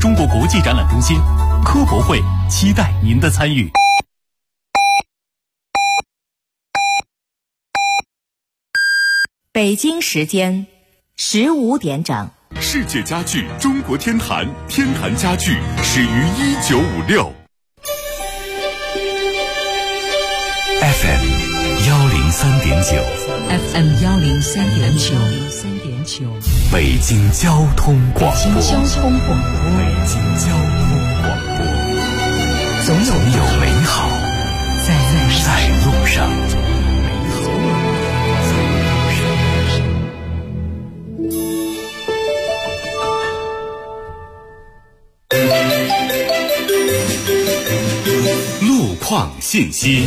中国国际展览中心。科博会期待您的参与。 北京时间15点整。 世界家具中国天坛，天坛家具始于1956。 FM 103.9 FM 103.9 北京交通广播。 北京交通广播，总有美好在路上。 路况信息。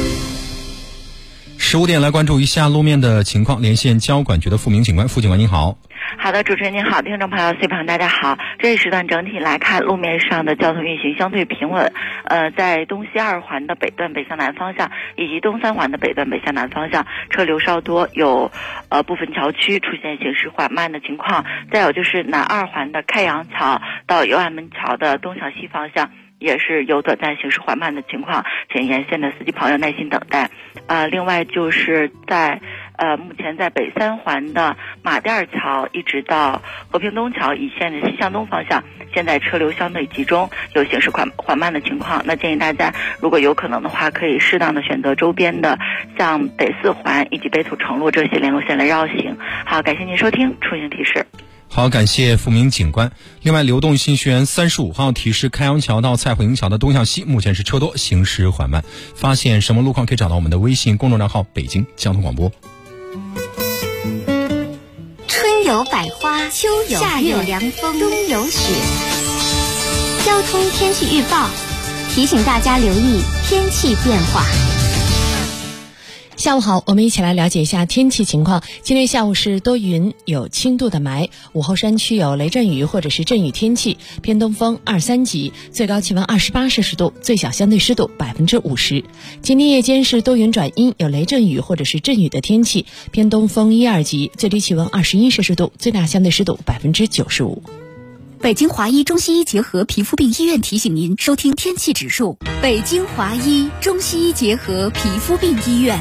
15点来关注一下路面的情况，连线交管局的付明警官。付警官您好。 好的，主持人您好，听众朋友随朋大家好。这一时段整体来看，路面上的交通运行相对平稳。在东西二环的北段北向南方向以及东三环的北段北向南方向，车流稍多，有部分桥区出现行驶缓慢的情况。再有就是南二环的开阳桥到右安门桥的东向西方向，也是有短暂行驶缓慢的情况，请沿线的司机朋友耐心等待。另外就是在目前在北三环的马甸桥一直到和平东桥一线的西向东方向，现在车流相对集中，有行驶缓慢的情况。那建议大家如果有可能的话，可以适当的选择周边的像北四环以及北土城路这些联络线来绕行。好，感谢您收听出行提示。 好，感谢付明警官。另外，流动信息源35号提示开阳桥到蔡慧营桥的东向西目前是车多，行驶缓慢。发现什么路况可以找到我们的微信公众账号北京交通广播。 春有百花，秋有夏有凉风，冬有雪。交通天气预报提醒大家留意天气变化。 下午好，我们一起来了解一下天气情况。今天下午是多云，有轻度的霾，午后山区有雷阵雨或者是阵雨天气，偏东风2、3级，最高气温28摄氏度，最小相对湿度50%。今天夜间是多云转阴，有雷阵雨或者是阵雨的天气，偏东风1、2级，最低气温21摄氏度，最大相对湿度95%。 北京华医中西医结合皮肤病医院提醒您收听天气指数。北京华医中西医结合皮肤病医院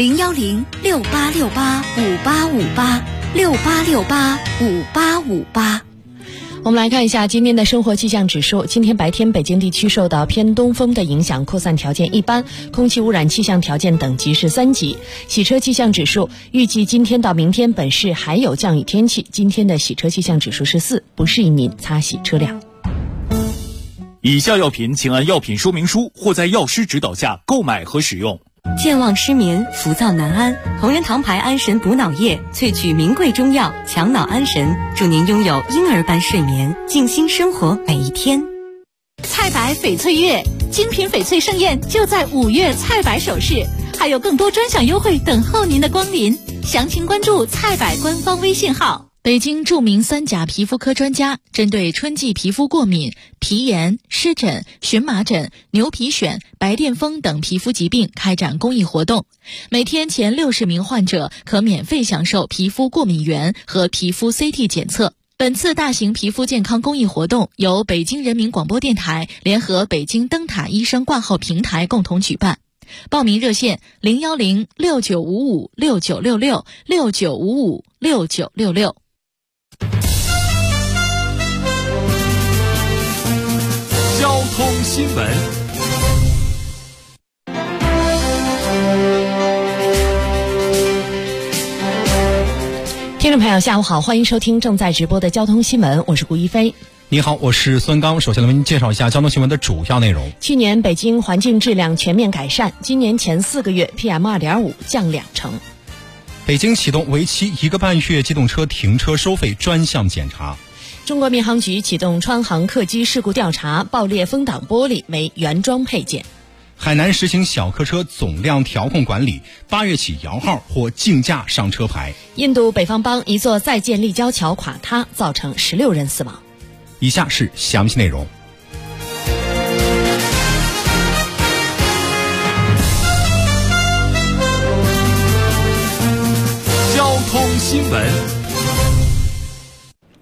，0106868585858，68685858。 我们来看一下今天的生活气象指数。今天白天北京地区受到偏东风的影响，扩散条件一般，空气污染气象条件等级是3级。洗车气象指数，预计今天到明天本市还有降雨天气，今天的洗车气象指数是4，不适宜您擦洗车辆。 以下药品请按药品说明书或在药师指导下购买和使用。 健忘失眠、浮躁难安，同仁堂牌安神补脑液萃取名贵中药，强脑安神，祝您拥有婴儿般睡眠，静心生活每一天。 菜百翡翠月，精品翡翠盛宴就在5月菜百首饰，还有更多专享优惠等候您的光临。详情关注菜百官方微信号。 北京著名3甲皮肤科专家针对春季皮肤过敏、皮炎、湿疹、荨麻疹、牛皮癣、白癜风等皮肤疾病开展公益活动，每天前60名患者可免费享受皮肤过敏原和皮肤 CT 检测。本次大型皮肤健康公益活动由北京人民广播电台联合北京灯塔医生挂号平台共同举办。报名热线0106955696669556966。 交通新闻。 听众朋友下午好，欢迎收听正在直播的交通新闻，我是顾一飞。 你好，我是孙刚。首先来为您介绍一下交通新闻的主要内容。 去年北京环境质量全面改善，今年前4个月 PM2.5 降2成。 北京启动为期1个半月机动车停车收费专项检查。 中国民航局启动川航客机事故调查，爆裂风挡玻璃为原装配件。 海南实行小客车总量调控管理，8月起摇号或竞价上车牌。 印度北方邦一座在建立交桥垮塌，造成16人死亡。 以下是详细内容。 交通新闻。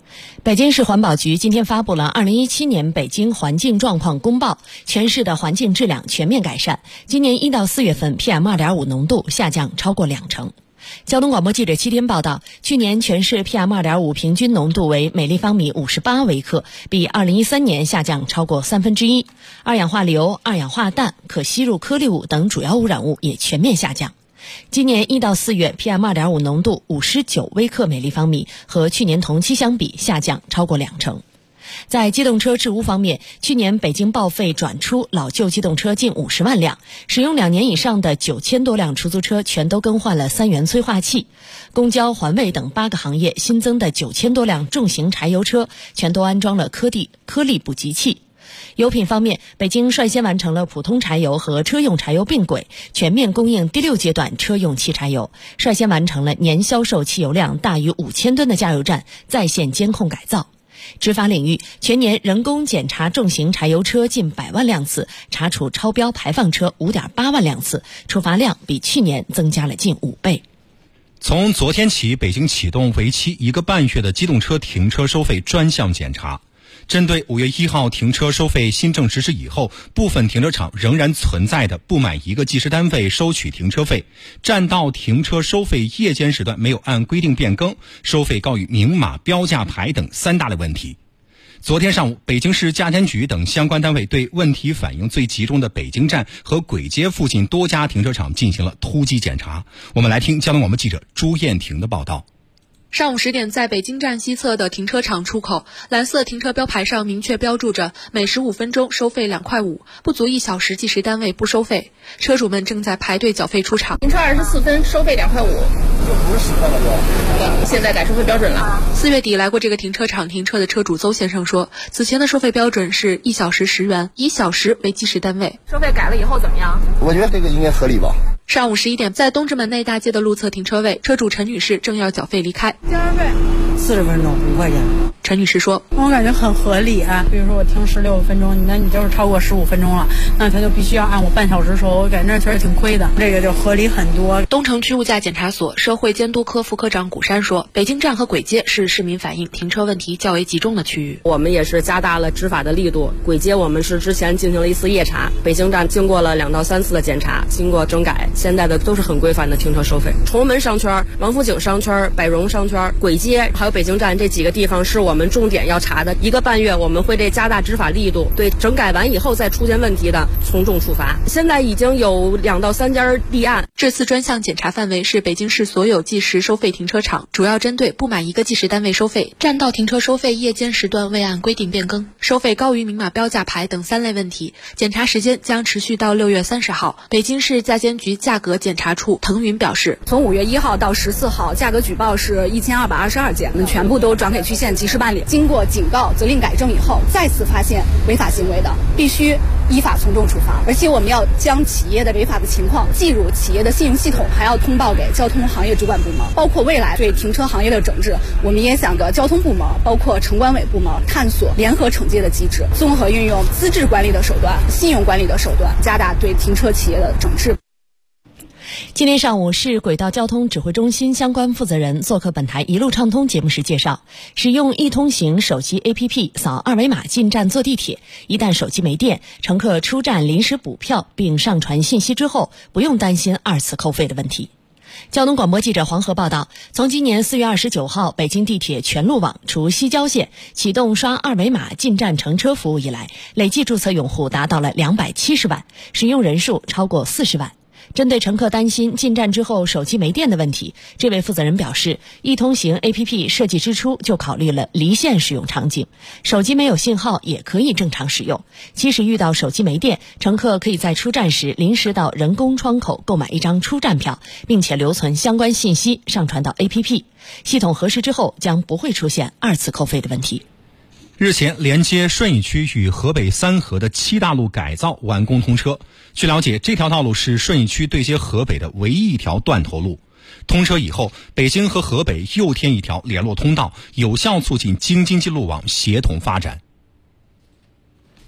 北京市环保局今天发布了2017年北京环境状况公报，全市的环境质量全面改善。今年1到4月份 PM2.5 浓度下降超过20%。交通广播记者7天报道，去年全市 PM2.5 平均浓度为每立方米58微克，比2013年下降超过1/3。二氧化硫、二氧化氮、可吸入颗粒物等主要污染物也全面下降。今年1到4月 PM2.5 浓度59微克每立方米，和去年同期相比下降超过20%。在机动车治污方面，去年北京报废转出老旧机动车近50万辆，使用2年以上的9000多辆出租车全都更换了3元催化器，公交、环卫等8个行业新增的9000多辆重型柴油车全都安装了颗粒补给器。油品方面，北京率先完成了普通柴油和车用柴油并轨，全面供应第6阶段车用汽柴油，率先完成了年销售汽油量大于5000吨的加油站在线监控改造。执法领域，全年人工检查重型柴油车近100万辆次，查处超标排放车5.8万辆次，处罚量比去年增加了近5倍。 从昨天起，北京启动为期1个半月的机动车停车收费专项检查。针对5月1号停车收费新政实施以后，部分停车场仍然存在的不满1个计时单位收取停车费、占道停车收费夜间时段没有按规定变更、收费高于明码标价牌等3大类问题。昨天上午，北京市驾监局等相关单位对问题反应最集中的北京站和簋街附近多家停车场进行了突击检查。我们来听交通广播记者朱艳婷的报道。 上午10点，在北京站西侧的停车场出口，蓝色停车标牌上明确标注着每15分钟收费2.5块，不足1小时计时单位不收费。车主们正在排队缴费出场。 停车24分收费2.5块，就不是10块了，现在改收费标准了。 4月底来过这个停车场停车的车主邹先生说，此前的收费标准是1小时10元，以小时为计时单位。 收费改了以后怎么样？ 我觉得这个应该合理吧。 上午11点，在东直门内大街的路侧停车位，车主陈女士正要缴费离开。 交费40分钟5块钱。 陈女士说：“ 我感觉很合理啊，比如说我停16分钟，那你就是超过15分钟了，那他就必须要按我半小时收，我感觉确实挺亏的，这个就合理很多。” 东城区物价检查所社会监督科副科长古山说：“北京站和簋街是市民反映停车问题较为集中的区域， 我们也是加大了执法的力度。簋街我们是之前进行了1次夜查，北京站经过了2到3次的检查，经过整改，现在的都是很规范的停车收费。崇文商圈、王府井商圈、百荣商圈、簋街还有北京站这几个地方是我们重点要查的。1个半月我们会加大执法力度，对整改完以后再出现问题的从重处罚。现在已经有2到3家立案。 这次专项检查范围是北京市所有计时收费停车场，主要针对不满1个计时单位收费、占道停车收费夜间时段未按规定变更、收费高于明码标价牌等3类问题。检查时间将持续到6月30号。北京市驾监局价格检查处滕云表示， 从5月1号到14号，价格举报是1222件，我们全部都转给区县及时办理。经过警告、责令改正以后，再次发现违法行为的，必须依法从重处罚。而且我们要将企业的违法的情况记入企业的信用系统，还要通报给交通行业主管部门。包括未来对停车行业的整治，我们也想着交通部门包括城管委部门探索联合惩戒的机制，综合运用资质管理的手段、信用管理的手段，加大对停车企业的整治。 今天上午，市轨道交通指挥中心相关负责人做客本台一路畅通节目时介绍，使用易通行手机 APP 扫2维码进站坐地铁，一旦手机没电，乘客出站临时补票并上传信息之后，不用担心2次扣费的问题。交通广播记者黄河报道，从今年4月29号北京地铁全路网除西郊线启动刷2维码进站乘车服务以来，累计注册用户达到了270万，使用人数超过40万。针对乘客担心进站之后手机没电的问题，这位负责人表示，易通行 APP 设计之初就考虑了离线使用场景，手机没有信号也可以正常使用。即使遇到手机没电，乘客可以在出站时临时到人工窗口购买一张出站票，并且留存相关信息上传到 APP， 系统核实之后将不会出现2次扣费的问题。 日前，连接顺义区与河北三河的7大路改造完工通车。据了解，这条道路是顺义区对接河北的唯一一条断头路。通车以后，北京和河北又添一条联络通道，有效促进京津冀路网协同发展。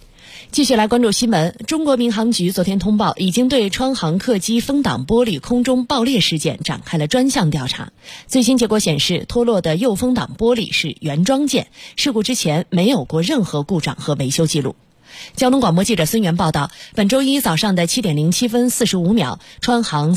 继续来关注新闻。中国民航局昨天通报，已经对川航客机风挡玻璃空中爆裂事件展开了专项调查。最新结果显示，脱落的右风挡玻璃是原装件，事故之前没有过任何故障和维修记录。交通广播记者孙源报道，本周一早上的7点07分45秒，川航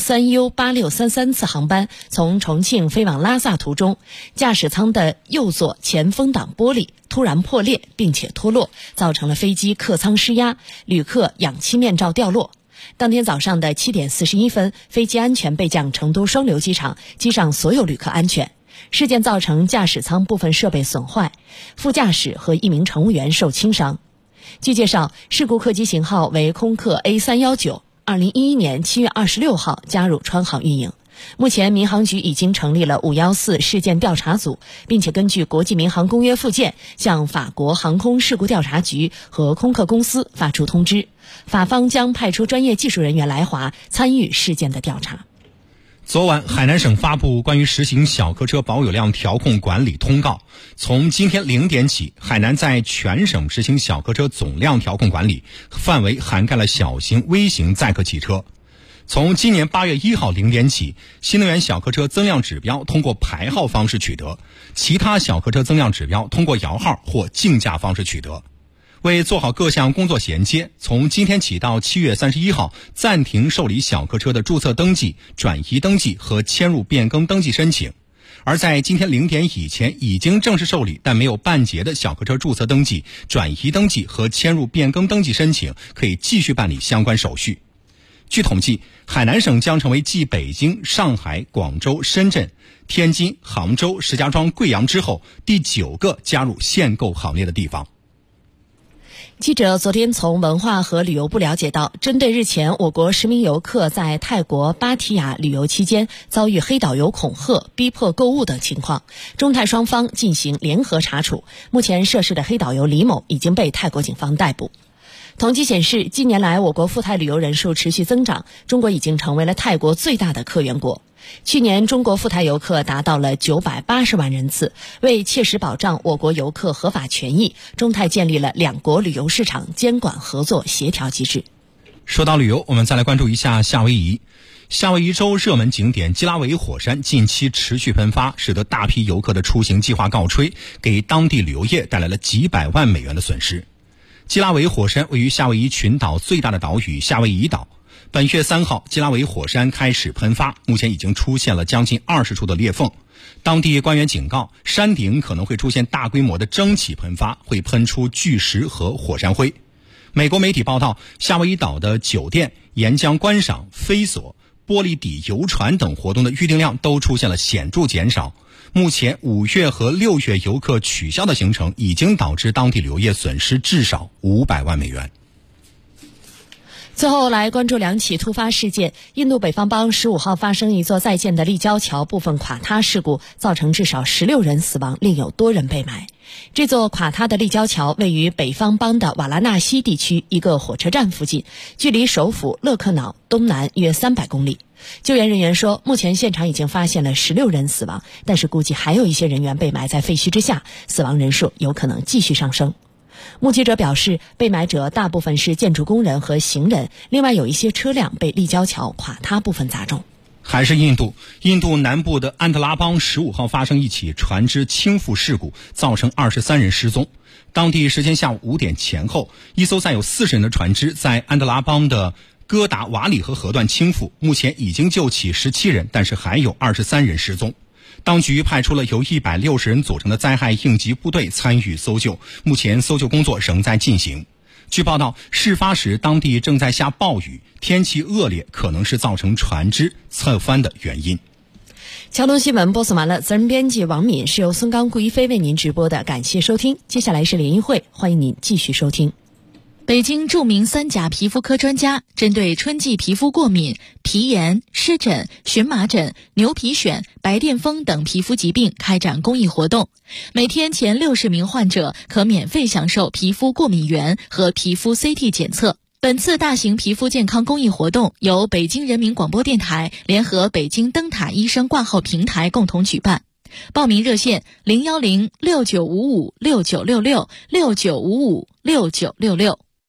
3U8633次航班从重庆飞往拉萨途中，驾驶舱的右座前风挡玻璃突然破裂并且脱落，造成了飞机客舱失压，旅客氧气面罩掉落。当天早上的7点41分，飞机安全备降成都双流机场，机上所有旅客安全。事件造成驾驶舱部分设备损坏，副驾驶和1名乘务员受轻伤。据介绍，事故客机型号为空客 A319，2011年7月26号加入川航运营。目前民航局已经成立了514事件调查组，并且根据国际民航公约附件向法国航空事故调查局和空客公司发出通知，法方将派出专业技术人员来华参与事件的调查。 昨晚，海南省发布关于实行小客车保有量调控管理通告。从今天0点起，海南在全省实行小客车总量调控管理，范围涵盖了小型、微型载客汽车。从今年8月1号0点起，新能源小客车增量指标通过排号方式取得，其他小客车增量指标通过摇号或竞价方式取得。为做好各项工作衔接，从今天起到7月31号暂停受理小客车的注册登记、转移登记和迁入变更登记申请。而在今天0点以前已经正式受理但没有办结的小客车注册登记、转移登记和迁入变更登记申请，可以继续办理相关手续。据统计，海南省将成为继北京、上海、广州、深圳、天津、杭州、石家庄、贵阳之后第9个加入限购行列的地方。 记者昨天从文化和旅游部了解到，针对日前我国10名游客在泰国芭提雅旅游期间遭遇黑导游恐吓、逼迫购物等情况，中泰双方进行联合查处。目前涉事的黑导游李某已经被泰国警方逮捕。统计显示，近年来我国赴泰旅游人数持续增长，中国已经成为了泰国最大的客源国。去年中国赴泰游客达到了980万人次。为切实保障我国游客合法权益，中泰建立了两国旅游市场监管合作协调机制。 说到旅游，我们再来关注一下夏威夷。夏威夷州热门景点基拉韦火山近期持续喷发，使得大批游客的出行计划告吹，给当地旅游业带来了几百万美元的损失。基拉韦火山位于夏威夷群岛最大的岛屿夏威夷岛。本月3号，基拉韦火山开始喷发，目前已经出现了将近20处的裂缝。当地官员警告，山顶可能会出现大规模的蒸汽喷发，会喷出巨石和火山灰。美国媒体报道，夏威夷岛的酒店、岩浆观赏、飞索、玻璃底游船等活动的预订量都出现了显著减少。目前5月和6月游客取消的行程已经导致当地旅游业损失至少500万美元。 最后来关注两起突发事件。印度北方邦15号发生一座在建的立交桥部分垮塌事故，造成至少16人死亡，另有多人被埋。这座垮塌的立交桥位于北方邦的瓦拉纳西地区一个火车站附近，距离首府勒克瑙东南约300公里。救援人员说，目前现场已经发现了16人死亡，但是估计还有一些人员被埋在废墟之下，死亡人数有可能继续上升。目击者表示，被埋者大部分是建筑工人和行人，另外有一些车辆被立交桥垮塌部分砸中。 还是印度南部的安德拉邦15号发生一起船只倾覆事故，造成23人失踪。当地时间下午5点前后，一艘载有40人的船只在安德拉邦的哥达瓦里河河段倾覆，目前已经救起17人，但是还有23人失踪。当局派出了由160人组成的灾害应急部队参与搜救，目前搜救工作仍在进行。据报道，事发时当地正在下暴雨，天气恶劣可能是造成船只侧翻的原因。 交通新闻播送完了，责任编辑王敏，是由孙刚、顾一飞为您直播的，感谢收听。接下来是联谊会，欢迎您继续收听。 北京著名3甲皮肤科专家针对春季皮肤过敏、皮炎、湿疹、荨麻疹、牛皮癣、白癜风等皮肤疾病开展公益活动，每天前60名患者可免费享受皮肤过敏原和皮肤 CT 检测。本次大型皮肤健康公益活动由北京人民广播电台联合北京灯塔医生挂号平台共同举办。报名热线0106955696669556966。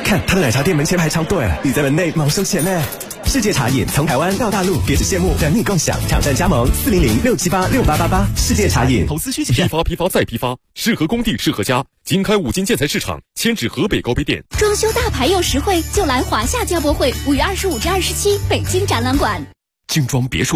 看他的奶茶店门前排超队，你在门内毛收钱呢。世界茶饮从台湾到大陆，别只羡慕，等你共享。挑战加盟400-678-6888。世界茶饮。 投资需谨慎。批发再批发，适合工地，适合家。经开5金建材市场，迁至河北高碑店。 装修大牌又实惠，就来华夏交博会5月25至27北京展览馆。 精装别墅。